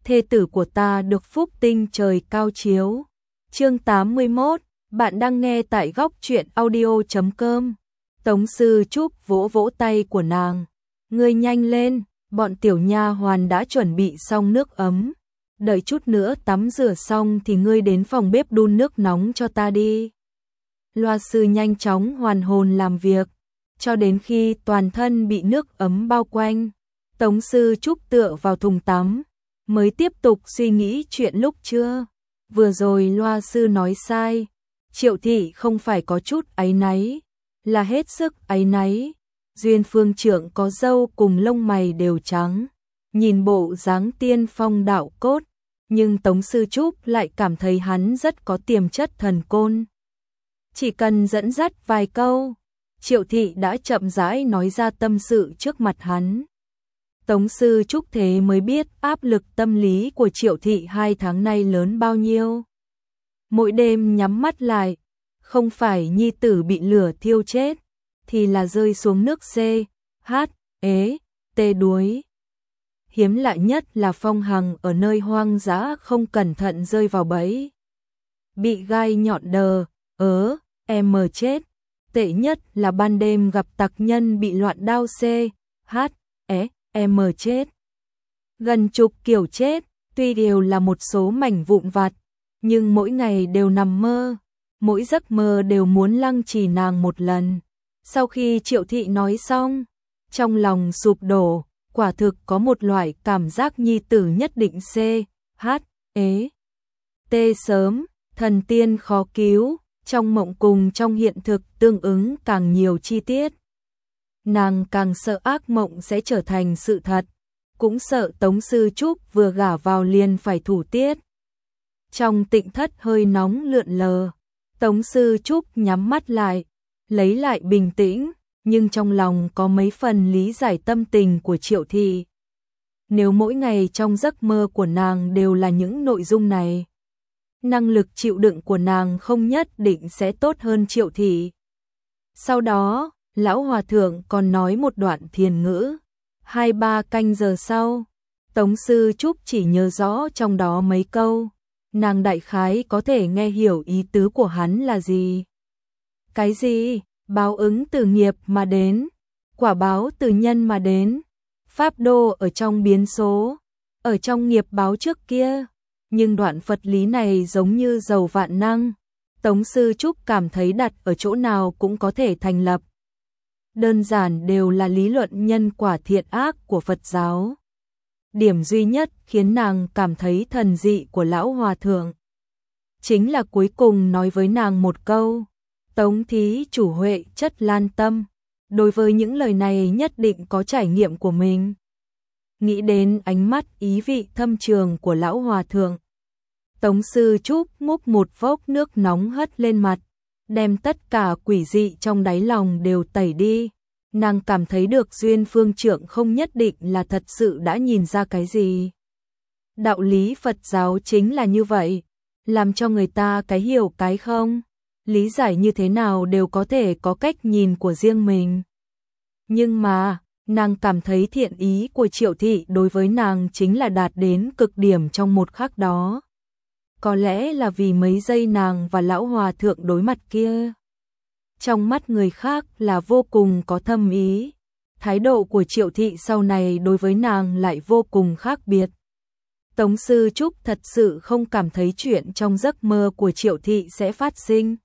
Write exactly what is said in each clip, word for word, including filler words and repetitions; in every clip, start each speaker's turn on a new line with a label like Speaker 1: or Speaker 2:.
Speaker 1: thê tử của ta được phúc tinh trời cao chiếu. Chương tám mươi mốt, bạn đang nghe tại góc truyện audio chấm com. Tống Sư Trúc vỗ vỗ tay của nàng. Ngươi nhanh lên, bọn tiểu nha hoàn đã chuẩn bị xong nước ấm. Đợi chút nữa tắm rửa xong thì ngươi đến phòng bếp đun nước nóng cho ta đi. Loa sư nhanh chóng hoàn hồn làm việc, cho đến khi toàn thân bị nước ấm bao quanh. Tống Sư Trúc tựa vào thùng tắm, mới tiếp tục suy nghĩ chuyện lúc trưa. Vừa rồi loa sư nói sai, Triệu thị không phải có chút áy náy, là hết sức áy náy. Duyên Phương Trượng có râu cùng lông mày đều trắng, nhìn bộ dáng tiên phong đạo cốt, nhưng Tống Sư Trúc lại cảm thấy hắn rất có tiềm chất thần côn. Chỉ cần dẫn dắt vài câu, Triệu thị đã chậm rãi nói ra tâm sự trước mặt hắn. Tống Sư Trúc thế mới biết áp lực tâm lý của Triệu thị hai tháng nay lớn bao nhiêu. Mỗi đêm nhắm mắt lại, không phải nhi tử bị lửa thiêu chết, thì là rơi xuống nước C, H, ế, tê đuối. Hiếm lạ nhất là Phong Hằng ở nơi hoang dã không cẩn thận rơi vào bẫy. Bị gai nhọn đờ, ớ, em chết. Tệ nhất là ban đêm gặp tặc nhân bị loạn đao C, H, é, em chết. Gần chục kiểu chết, tuy đều là một số mảnh vụn vặt, nhưng mỗi ngày đều nằm mơ, mỗi giấc mơ đều muốn lăng trì nàng một lần. Sau khi Triệu thị nói xong, trong lòng sụp đổ, quả thực có một loại cảm giác nhi tử nhất định C, H, ế, T sớm, thần tiên khó cứu, trong mộng cùng trong hiện thực tương ứng càng nhiều chi tiết. Nàng càng sợ ác mộng sẽ trở thành sự thật, cũng sợ Tống Sư Trúc vừa gả vào liền phải thủ tiết. Trong tịnh thất hơi nóng lượn lờ, Tống Sư Trúc nhắm mắt lại, lấy lại bình tĩnh, nhưng trong lòng có mấy phần lý giải tâm tình của Triệu thị. Nếu mỗi ngày trong giấc mơ của nàng đều là những nội dung này, năng lực chịu đựng của nàng không nhất định sẽ tốt hơn Triệu thị. Sau đó, Lão Hòa Thượng còn nói một đoạn thiền ngữ. Hai ba canh giờ sau, Tống Sư Trúc chỉ nhớ rõ trong đó mấy câu. Nàng đại khái có thể nghe hiểu ý tứ của hắn là gì. Cái gì? Báo ứng từ nghiệp mà đến, quả báo từ nhân mà đến. Pháp đô ở trong biến số, ở trong nghiệp báo trước kia. Nhưng đoạn Phật lý này giống như dầu vạn năng. Tống Sư Trúc cảm thấy đặt ở chỗ nào cũng có thể thành lập. Đơn giản đều là lý luận nhân quả thiện ác của Phật giáo. Điểm duy nhất khiến nàng cảm thấy thần dị của Lão Hòa Thượng chính là cuối cùng nói với nàng một câu: Tống thí chủ huệ chất lan tâm. Đối với những lời này nhất định có trải nghiệm của mình. Nghĩ đến ánh mắt ý vị thâm trường của Lão Hòa Thượng, Tống Sư Trúc múc một vốc nước nóng hất lên mặt, đem tất cả quỷ dị trong đáy lòng đều tẩy đi. Nàng cảm thấy được Duyên Phương Trượng không nhất định là thật sự đã nhìn ra cái gì. Đạo lý Phật giáo chính là như vậy, làm cho người ta cái hiểu cái không, lý giải như thế nào đều có thể có cách nhìn của riêng mình. Nhưng mà, nàng cảm thấy thiện ý của Triệu thị đối với nàng chính là đạt đến cực điểm trong một khắc đó. Có lẽ là vì mấy giây nàng và Lão Hòa Thượng đối mặt kia, trong mắt người khác là vô cùng có thâm ý. Thái độ của Triệu thị sau này đối với nàng lại vô cùng khác biệt. Tống Sư Trúc thật sự không cảm thấy chuyện trong giấc mơ của Triệu thị sẽ phát sinh.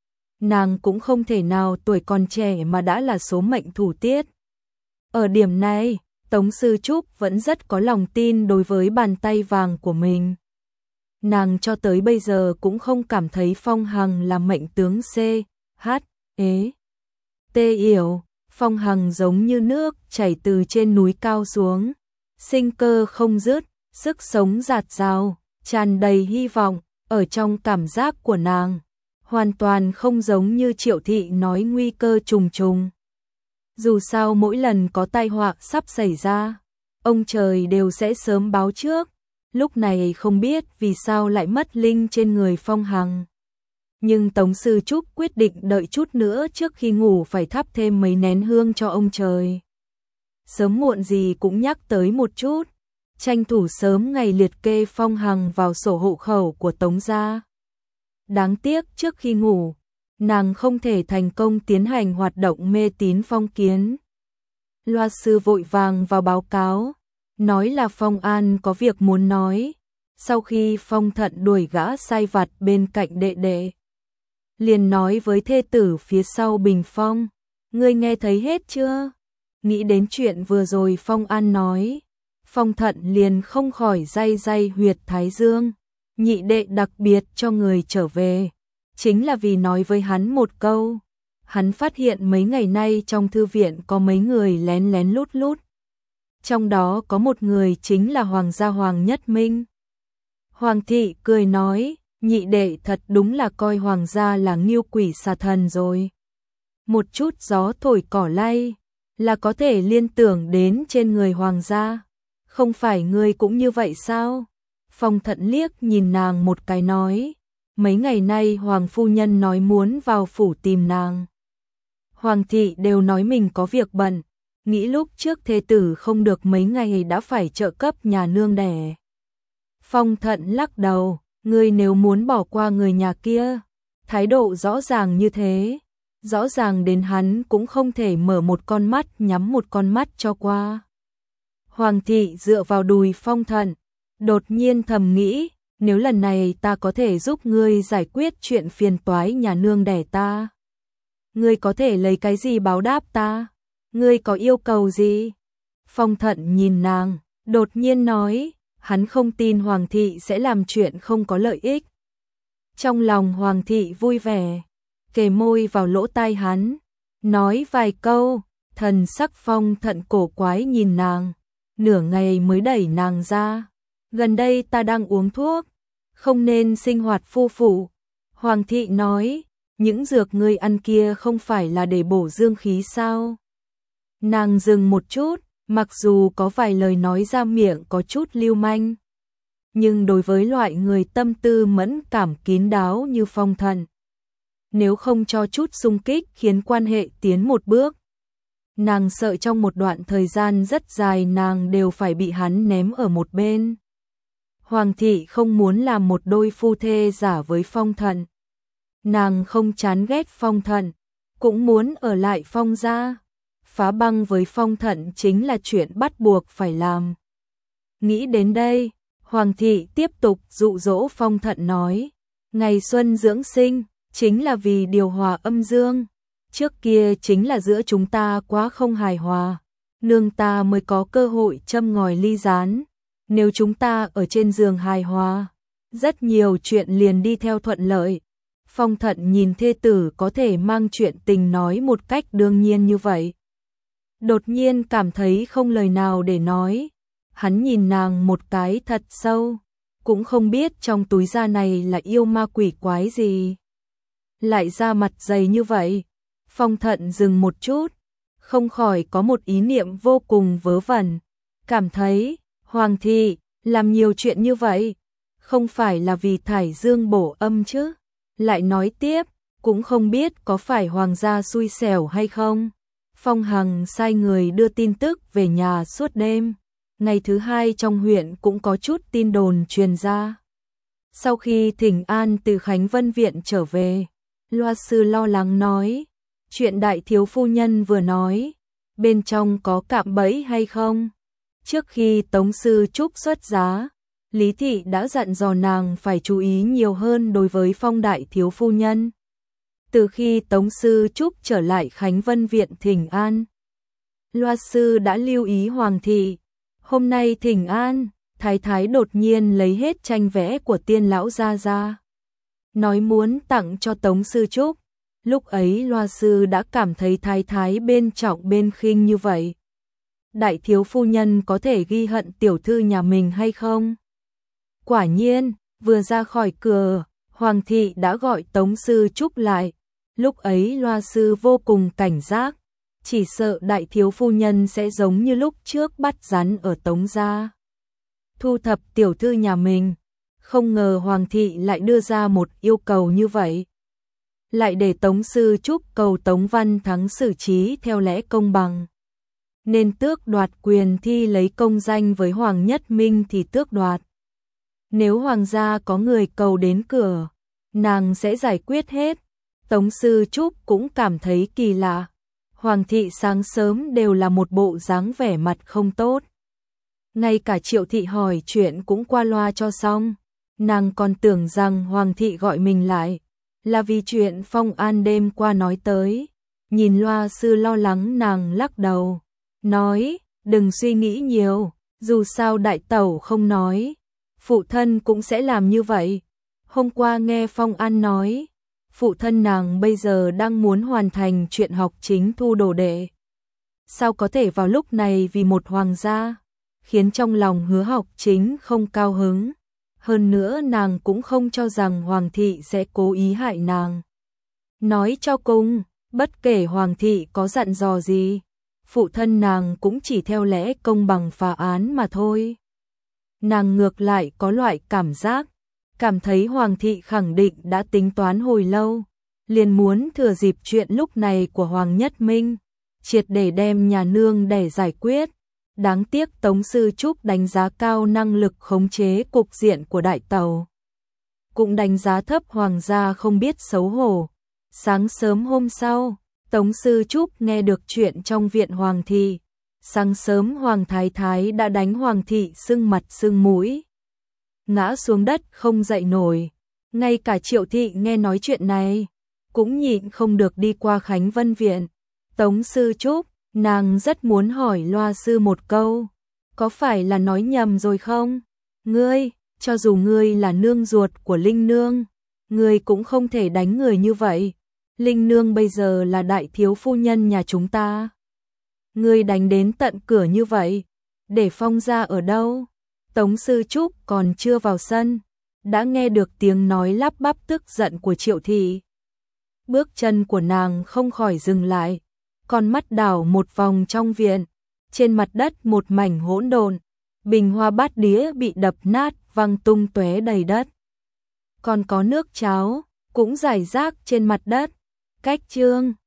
Speaker 1: Nàng cũng không thể nào tuổi còn trẻ mà đã là số mệnh thủ tiết. Ở điểm này, Tống Sư Trúc vẫn rất có lòng tin đối với bàn tay vàng của mình. Nàng cho tới bây giờ cũng không cảm thấy Phong Hằng là mệnh tướng C, H, ế, T yểu. Phong Hằng giống như nước chảy từ trên núi cao xuống, sinh cơ không dứt, sức sống dạt dào, tràn đầy hy vọng. Ở trong cảm giác của nàng, hoàn toàn không giống như Triệu thị nói nguy cơ trùng trùng. Dù sao mỗi lần có tai họa sắp xảy ra, ông trời đều sẽ sớm báo trước. Lúc này không biết vì sao lại mất linh trên người Phong Hằng. Nhưng Tống Sư Trúc quyết định đợi chút nữa trước khi ngủ phải thắp thêm mấy nén hương cho ông trời. Sớm muộn gì cũng nhắc tới một chút. tranh thủ sớm ngày liệt kê Phong Hằng vào sổ hộ khẩu của Tống gia. Đáng tiếc trước khi ngủ, nàng không thể thành công tiến hành hoạt động mê tín phong kiến. Loa sư vội vàng vào báo cáo, nói là Phong An có việc muốn nói. Sau khi Phong Thận đuổi gã sai vặt bên cạnh đệ đệ, liền nói với thê tử phía sau bình phong, ngươi nghe thấy hết chưa? Nghĩ đến chuyện vừa rồi Phong An nói, Phong Thận liền không khỏi day day huyệt thái dương. Nhị đệ đặc biệt cho người trở về, chính là vì nói với hắn một câu. Hắn phát hiện mấy ngày nay trong thư viện có mấy người lén lén lút lút. Trong đó có một người chính là Hoàng gia Hoàng Nhất Minh. Hoàng thị cười nói, nhị đệ thật đúng là coi Hoàng gia là nghiêu quỷ xà thần rồi. Một chút gió thổi cỏ lay là có thể liên tưởng đến trên người Hoàng gia. Không phải ngươi cũng như vậy sao? Phong Thận liếc nhìn nàng một cái nói, mấy ngày nay Hoàng phu nhân nói muốn vào phủ tìm nàng. Hoàng thị đều nói mình có việc bận, nghĩ lúc trước thê tử không được mấy ngày đã phải trợ cấp nhà nương đẻ. Phong Thận lắc đầu, ngươi nếu muốn bỏ qua người nhà kia, thái độ rõ ràng như thế, rõ ràng đến hắn cũng không thể mở một con mắt nhắm một con mắt cho qua. Hoàng thị dựa vào đùi Phong Thận, đột nhiên thầm nghĩ, nếu lần này ta có thể giúp ngươi giải quyết chuyện phiền toái nhà nương đẻ ta, ngươi có thể lấy cái gì báo đáp ta? Ngươi có yêu cầu gì? Phong Thận nhìn nàng, đột nhiên nói, hắn không tin Hoàng thị sẽ làm chuyện không có lợi ích. Trong lòng Hoàng thị vui vẻ, kề môi vào lỗ tai hắn, nói vài câu. Thần sắc Phong Thận cổ quái nhìn nàng, nửa ngày mới đẩy nàng ra. Gần đây ta đang uống thuốc, không nên sinh hoạt phu phụ. Hoàng thị nói, những dược ngươi ăn kia không phải là để bổ dương khí sao? Nàng dừng một chút, mặc dù có vài lời nói ra miệng có chút lưu manh, nhưng đối với loại người tâm tư mẫn cảm kín đáo như Phong Thận, nếu không cho chút xung kích khiến quan hệ tiến một bước, nàng sợ trong một đoạn thời gian rất dài nàng đều phải bị hắn ném ở một bên. Hoàng thị không muốn làm một đôi phu thê giả với Phong Thận. Nàng không chán ghét Phong Thận, cũng muốn ở lại Phong gia. Phá băng với Phong Thận chính là chuyện bắt buộc phải làm. Nghĩ đến đây, Hoàng thị tiếp tục dụ dỗ Phong Thận nói, ngày xuân dưỡng sinh, chính là vì điều hòa âm dương. Trước kia chính là giữa chúng ta quá không hài hòa, nương ta mới có cơ hội châm ngòi ly gián. Nếu chúng ta ở trên giường hài hòa, rất nhiều chuyện liền đi theo thuận lợi. Phong Thận nhìn thê tử có thể mang chuyện tình nói một cách đương nhiên như vậy, đột nhiên cảm thấy không lời nào để nói. Hắn nhìn nàng một cái thật sâu, cũng không biết trong túi da này là yêu ma quỷ quái gì, lại ra mặt dày như vậy. Phong Thận dừng một chút, không khỏi có một ý niệm vô cùng vớ vẩn, cảm thấy Hoàng thị làm nhiều chuyện như vậy, không phải là vì thải dương bổ âm chứ? Lại nói tiếp, cũng không biết có phải Hoàng gia xui xẻo hay không. Phong Hằng sai người đưa tin tức về nhà suốt đêm. Ngày thứ hai trong huyện cũng có chút tin đồn truyền ra. Sau khi thỉnh an từ Khánh Vân Viện trở về, Loa sư lo lắng nói, chuyện đại thiếu phu nhân vừa nói, bên trong có cạm bẫy hay không? Trước khi Tống sư Trúc xuất giá, Lý thị đã dặn dò nàng phải chú ý nhiều hơn đối với Phong đại thiếu phu nhân. Từ khi Tống sư Trúc trở lại Khánh Vân Viện thỉnh an, Loa sư đã lưu ý Hoàng thị. Hôm nay thỉnh an, thái thái đột nhiên lấy hết tranh vẽ của Tiên lão gia ra, nói muốn tặng cho Tống sư Trúc. Lúc ấy Loa sư đã cảm thấy thái thái bên trọng bên khinh như vậy. Đại thiếu phu nhân có thể ghi hận tiểu thư nhà mình hay không? Quả nhiên, vừa ra khỏi cửa, Hoàng thị đã gọi Tống sư Trúc lại. Lúc ấy Loa sư vô cùng cảnh giác, chỉ sợ đại thiếu phu nhân sẽ giống như lúc trước bắt rắn ở Tống gia, thu thập tiểu thư nhà mình. Không ngờ Hoàng thị lại đưa ra một yêu cầu như vậy, lại để Tống sư Trúc cầu Tống Văn Thắng xử trí theo lẽ công bằng. nên tước đoạt quyền thi lấy công danh với Hoàng Nhất Minh thì tước đoạt. Nếu hoàng gia có người cầu đến cửa, nàng sẽ giải quyết hết. Tống Sư Trúc cũng cảm thấy kỳ lạ. Hoàng thị sáng sớm đều là một bộ dáng vẻ mặt không tốt. Ngay cả Triệu thị hỏi chuyện cũng qua loa cho xong. Nàng còn tưởng rằng Hoàng thị gọi mình lại là vì chuyện Phong An đêm qua nói tới. Nhìn Loa sư lo lắng, nàng lắc đầu, nói, đừng suy nghĩ nhiều, dù sao đại tẩu không nói, phụ thân cũng sẽ làm như vậy. Hôm qua nghe Phong An nói, phụ thân nàng bây giờ đang muốn hoàn thành chuyện học chính thu đồ đệ. Sao có thể vào lúc này vì một hoàng gia, khiến trong lòng Hứa Học Chính không cao hứng. Hơn nữa nàng cũng không cho rằng Hoàng thị sẽ cố ý hại nàng. Nói cho cùng, bất kể Hoàng thị có dặn dò gì, phụ thân nàng cũng chỉ theo lẽ công bằng phá án mà thôi. Nàng ngược lại có loại cảm giác, cảm thấy Hoàng thị khẳng định đã tính toán hồi lâu, liền muốn thừa dịp chuyện lúc này của Hoàng Nhất Minh, triệt để đem nhà nương để giải quyết. Đáng tiếc Tống Sư Trúc đánh giá cao năng lực khống chế cục diện của đại tàu, cũng đánh giá thấp hoàng gia không biết xấu hổ. Sáng sớm hôm sau, Tống Sư Trúc nghe được chuyện trong viện Hoàng thị. Sáng sớm Hoàng Thái Thái đã đánh Hoàng thị sưng mặt sưng mũi, ngã xuống đất không dậy nổi. Ngay cả Triệu thị nghe nói chuyện này, cũng nhịn không được đi qua Khánh Vân viện. Tống Sư Trúc, nàng rất muốn hỏi Loa sư một câu, có phải là nói nhầm rồi không? Ngươi, cho dù ngươi là nương ruột của Linh nương, ngươi cũng không thể đánh người như vậy. Linh nương bây giờ là đại thiếu phu nhân nhà chúng ta. Ngươi đánh đến tận cửa như vậy, để Phong gia ở đâu? Tống Sư Trúc còn chưa vào sân, đã nghe được tiếng nói lắp bắp tức giận của Triệu thị. Bước chân của nàng không khỏi dừng lại, con mắt đảo một vòng trong viện. Trên mặt đất một mảnh hỗn độn, bình hoa bát đĩa bị đập nát văng tung tóe đầy đất. Còn có nước cháo cũng rải rác trên mặt đất. Cách chương